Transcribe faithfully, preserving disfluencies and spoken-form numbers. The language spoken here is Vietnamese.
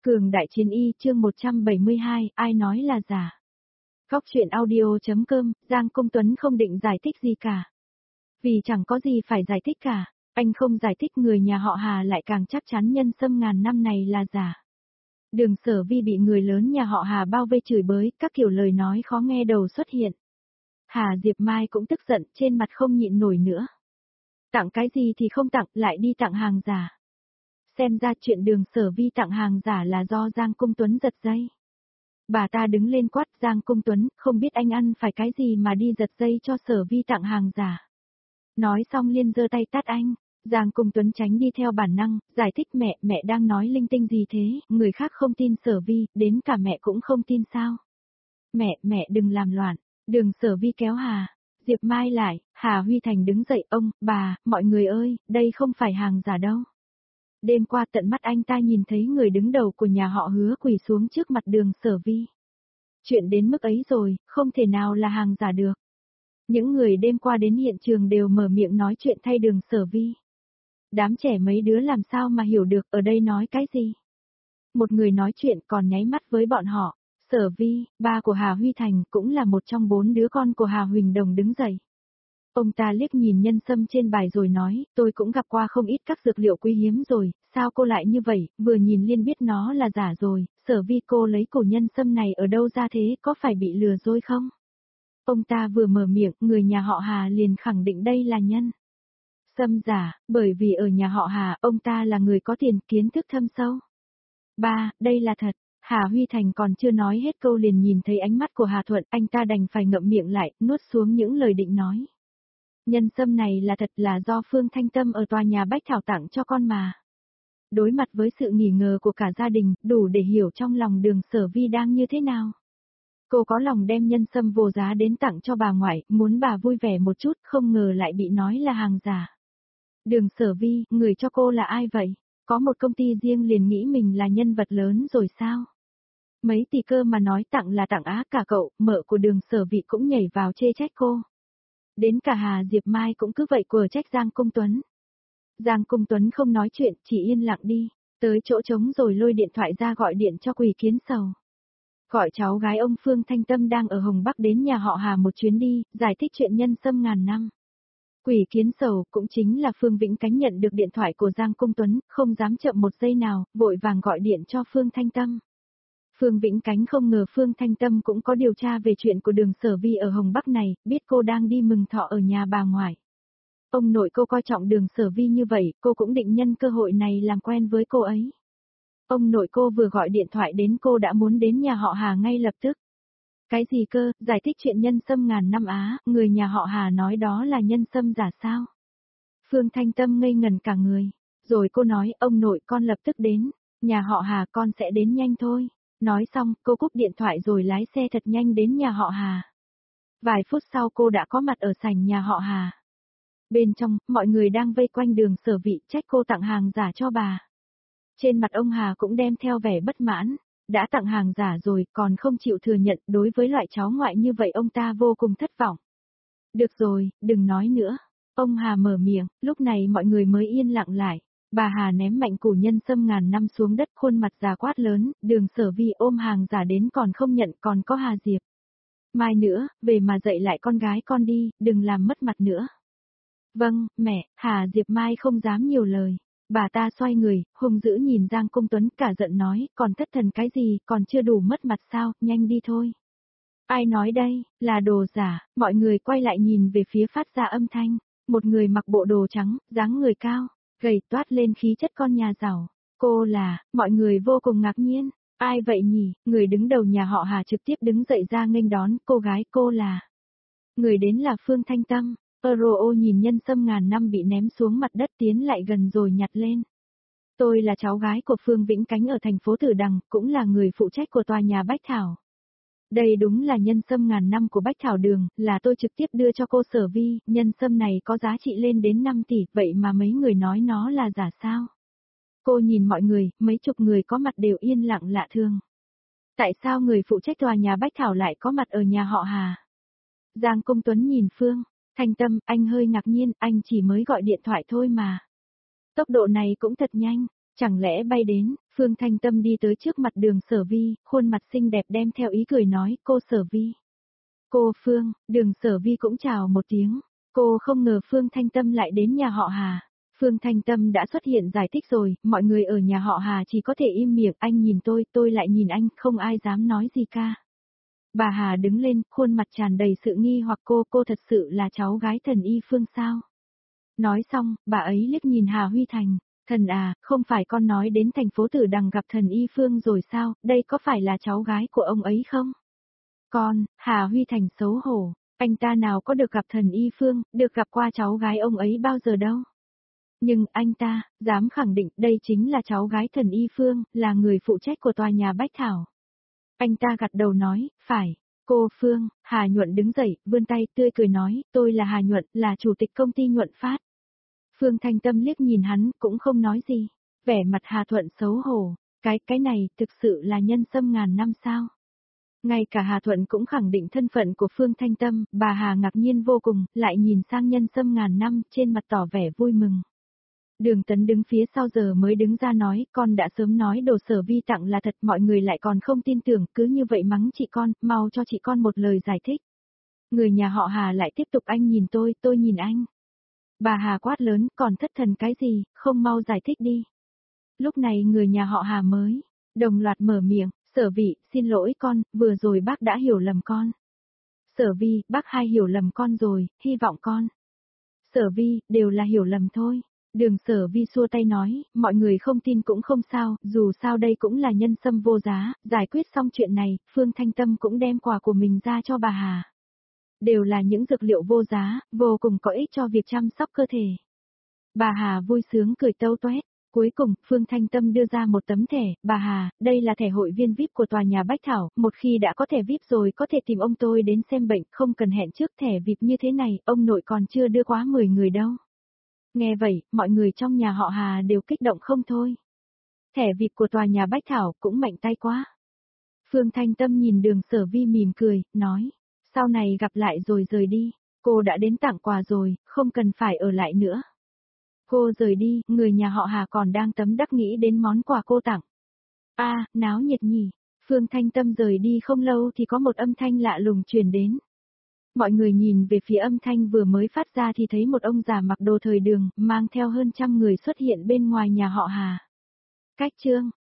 Cường Đại Chiến Y chương một trăm bảy mươi hai, ai nói là giả. Góc truyện audio.com, Giang Công Tuấn không định giải thích gì cả. Vì chẳng có gì phải giải thích cả, anh không giải thích người nhà họ Hà lại càng chắc chắn nhân sâm ngàn năm này là giả. Đường Sở Vi bị người lớn nhà họ Hà bao vây chửi bới, các kiểu lời nói khó nghe đầu xuất hiện. Hà Diệp Mai cũng tức giận, trên mặt không nhịn nổi nữa. Tặng cái gì thì không tặng, lại đi tặng hàng giả. Xem ra chuyện Đường Sở Vi tặng hàng giả là do Giang Công Tuấn giật dây. Bà ta đứng lên quát Giang Công Tuấn, không biết anh ăn phải cái gì mà đi giật dây cho Sở Vi tặng hàng giả. Nói xong liền giơ tay tát anh. Giang Công Tuấn tránh đi theo bản năng, giải thích mẹ, mẹ đang nói linh tinh gì thế, người khác không tin Sở Vi, đến cả mẹ cũng không tin sao. Mẹ, mẹ đừng làm loạn. Đường Sở Vi kéo Hà Diệp Mai lại, Hà Huy Thành đứng dậy, ông, bà, mọi người ơi, đây không phải hàng giả đâu. Đêm qua tận mắt anh ta nhìn thấy người đứng đầu của nhà họ Hứa quỳ xuống trước mặt Đường Sở Vi. Chuyện đến mức ấy rồi, không thể nào là hàng giả được. Những người đêm qua đến hiện trường đều mở miệng nói chuyện thay Đường Sở Vi. Đám trẻ mấy đứa làm sao mà hiểu được ở đây nói cái gì. Một người nói chuyện còn nháy mắt với bọn họ. Sở Vi, ba của Hà Huy Thành, cũng là một trong bốn đứa con của Hà Huỳnh Đồng đứng dậy. Ông ta liếc nhìn nhân sâm trên bài rồi nói, tôi cũng gặp qua không ít các dược liệu quý hiếm rồi, sao cô lại như vậy, vừa nhìn liền biết nó là giả rồi, Sở Vi cô lấy củ nhân sâm này ở đâu ra thế, có phải bị lừa dối không? Ông ta vừa mở miệng, người nhà họ Hà liền khẳng định đây là nhân sâm giả, bởi vì ở nhà họ Hà, ông ta là người có tiền, kiến thức thâm sâu. Ba, đây là thật. Hà Huy Thành còn chưa nói hết câu liền nhìn thấy ánh mắt của Hà Thuận, anh ta đành phải ngậm miệng lại, nuốt xuống những lời định nói. Nhân sâm này là thật là do Phương Thanh Tâm ở tòa nhà Bách Thảo tặng cho con mà. Đối mặt với sự nghi ngờ của cả gia đình, đủ để hiểu trong lòng Đường Sở Vi đang như thế nào. Cô có lòng đem nhân sâm vô giá đến tặng cho bà ngoại, muốn bà vui vẻ một chút, không ngờ lại bị nói là hàng giả. Đường Sở Vi, người cho cô là ai vậy? Có một công ty riêng liền nghĩ mình là nhân vật lớn rồi sao? Mấy tỷ cơ mà nói tặng là tặng á, cả cậu, mợ của Đường Sở Vi cũng nhảy vào chê trách cô. Đến cả Hà Diệp Mai cũng cứ vậy quờ trách Giang Công Tuấn. Giang Công Tuấn không nói chuyện, chỉ yên lặng đi, tới chỗ trống rồi lôi điện thoại ra gọi điện cho Quỳ Kiến Sầu. Gọi cháu gái ông Phương Thanh Tâm đang ở Hồng Bắc đến nhà họ Hà một chuyến đi, giải thích chuyện nhân sâm ngàn năm. Quỳ Kiến Sầu cũng chính là Phương Vĩnh Cánh nhận được điện thoại của Giang Công Tuấn, không dám chậm một giây nào, vội vàng gọi điện cho Phương Thanh Tâm. Phương Vĩnh Cánh không ngờ Phương Thanh Tâm cũng có điều tra về chuyện của Đường Sở Vi ở Hồng Bắc này, biết cô đang đi mừng thọ ở nhà bà ngoại. Ông nội cô coi trọng Đường Sở Vi như vậy, cô cũng định nhân cơ hội này làm quen với cô ấy. Ông nội cô vừa gọi điện thoại đến cô đã muốn đến nhà họ Hà ngay lập tức. Cái gì cơ, giải thích chuyện nhân sâm ngàn năm á, người nhà họ Hà nói đó là nhân sâm giả sao? Phương Thanh Tâm ngây ngần cả người, rồi cô nói ông nội con lập tức đến, nhà họ Hà con sẽ đến nhanh thôi. Nói xong, cô cúp điện thoại rồi lái xe thật nhanh đến nhà họ Hà. Vài phút sau cô đã có mặt ở sảnh nhà họ Hà. Bên trong, mọi người đang vây quanh Đường Sở Vi trách cô tặng hàng giả cho bà. Trên mặt ông Hà cũng đem theo vẻ bất mãn, đã tặng hàng giả rồi còn không chịu thừa nhận, đối với loại cháu ngoại như vậy ông ta vô cùng thất vọng. Được rồi, đừng nói nữa. Ông Hà mở miệng, lúc này mọi người mới yên lặng lại. Bà Hà ném mạnh củ nhân sâm ngàn năm xuống đất, khuôn mặt già quát lớn, Đường Sở Vi ôm hàng giả đến còn không nhận, còn có Hà Diệp Mai nữa, về mà dạy lại con gái con đi, đừng làm mất mặt nữa. Vâng, mẹ. Hà Diệp Mai không dám nhiều lời. Bà ta xoay người, hung dữ nhìn Giang Công Tuấn, cả giận nói, còn thất thần cái gì, còn chưa đủ mất mặt sao, nhanh đi thôi. Ai nói đây, là đồ giả, mọi người quay lại nhìn về phía phát ra âm thanh. Một người mặc bộ đồ trắng, dáng người cao, gầy toát lên khí chất con nhà giàu. Cô là, mọi người vô cùng ngạc nhiên. Ai vậy nhỉ, người đứng đầu nhà họ Hà trực tiếp đứng dậy ra nghênh đón, cô gái cô là. Người đến là Phương Thanh Tâm. Euro nhìn nhân sâm ngàn năm bị ném xuống mặt đất tiến lại gần rồi nhặt lên. Tôi là cháu gái của Phương Vĩnh Cánh ở thành phố Tử Đằng, cũng là người phụ trách của tòa nhà Bách Thảo. Đây đúng là nhân sâm ngàn năm của Bách Thảo Đường, là tôi trực tiếp đưa cho cô Sở Vi, nhân sâm này có giá trị lên đến năm tỷ, vậy mà mấy người nói nó là giả sao? Cô nhìn mọi người, mấy chục người có mặt đều yên lặng lạ thường. Tại sao người phụ trách tòa nhà Bách Thảo lại có mặt ở nhà họ Hà? Giang Công Tuấn nhìn Phương Thanh Tâm, anh hơi ngạc nhiên, anh chỉ mới gọi điện thoại thôi mà. Tốc độ này cũng thật nhanh, chẳng lẽ bay đến, Phương Thanh Tâm đi tới trước mặt Đường Sở Vi, khuôn mặt xinh đẹp đem theo ý cười nói, cô Sở Vi. Cô Phương, Đường Sở Vi cũng chào một tiếng. Cô không ngờ Phương Thanh Tâm lại đến nhà họ Hà. Phương Thanh Tâm đã xuất hiện giải thích rồi, mọi người ở nhà họ Hà chỉ có thể im miệng, anh nhìn tôi, tôi lại nhìn anh, không ai dám nói gì ca. Bà Hà đứng lên, khuôn mặt tràn đầy sự nghi hoặc cô, cô thật sự là cháu gái Thần Y Phương sao? Nói xong, bà ấy liếc nhìn Hà Huy Thành, thần à, không phải con nói đến thành phố Tử Đằng gặp Thần Y Phương rồi sao, đây có phải là cháu gái của ông ấy không? Con, Hà Huy Thành xấu hổ, anh ta nào có được gặp Thần Y Phương, được gặp qua cháu gái ông ấy bao giờ đâu. Nhưng anh ta, dám khẳng định đây chính là cháu gái Thần Y Phương, là người phụ trách của tòa nhà Bách Thảo. Anh ta gật đầu nói, phải. Cô Phương, Hà Nhuận đứng dậy, vươn tay tươi cười nói, tôi là Hà Nhuận, là chủ tịch công ty Nhuận Phát. Phương Thanh Tâm liếc nhìn hắn, cũng không nói gì. Vẻ mặt Hà Thuận xấu hổ, cái, cái này, thực sự là nhân sâm ngàn năm sao? Ngay cả Hà Thuận cũng khẳng định thân phận của Phương Thanh Tâm, bà Hà ngạc nhiên vô cùng, lại nhìn sang nhân sâm ngàn năm, trên mặt tỏ vẻ vui mừng. Đường Tấn đứng phía sau giờ mới đứng ra nói, con đã sớm nói đồ Sở Vi tặng là thật, mọi người lại còn không tin tưởng, cứ như vậy mắng chị con, mau cho chị con một lời giải thích. Người nhà họ Hà lại tiếp tục, anh nhìn tôi, tôi nhìn anh. Bà Hà quát lớn, còn thất thần cái gì, không mau giải thích đi. Lúc này người nhà họ Hà mới, đồng loạt mở miệng, Sở Vi, xin lỗi con, vừa rồi bác đã hiểu lầm con. Sở Vi, bác hai hiểu lầm con rồi, hy vọng con. Sở Vi, đều là hiểu lầm thôi. Đường Sở Vi xua tay nói, mọi người không tin cũng không sao, dù sao đây cũng là nhân sâm vô giá, giải quyết xong chuyện này, Phương Thanh Tâm cũng đem quà của mình ra cho bà Hà. Đều là những dược liệu vô giá, vô cùng có ích cho việc chăm sóc cơ thể. Bà Hà vui sướng cười tâu toét. Cuối cùng, Phương Thanh Tâm đưa ra một tấm thẻ, bà Hà, đây là thẻ hội viên vi ai pi của tòa nhà Bách Thảo, một khi đã có thẻ vi ai pi rồi có thể tìm ông tôi đến xem bệnh, không cần hẹn trước, thẻ vi ai pi như thế này, ông nội còn chưa đưa quá mười người đâu. Nghe vậy, mọi người trong nhà họ Hà đều kích động không thôi. Thẻ vi ai pi của tòa nhà Bách Thảo cũng mạnh tay quá. Phương Thanh Tâm nhìn Đường Sở Vi mỉm cười, nói, sau này gặp lại rồi rời đi, cô đã đến tặng quà rồi, không cần phải ở lại nữa. Cô rời đi, người nhà họ Hà còn đang tấm đắc nghĩ đến món quà cô tặng. A, à, náo nhiệt nhỉ. Phương Thanh Tâm rời đi không lâu thì có một âm thanh lạ lùng truyền đến. Mọi người nhìn về phía âm thanh vừa mới phát ra thì thấy một ông già mặc đồ thời Đường, mang theo hơn trăm người xuất hiện bên ngoài nhà họ Hà. Cách chương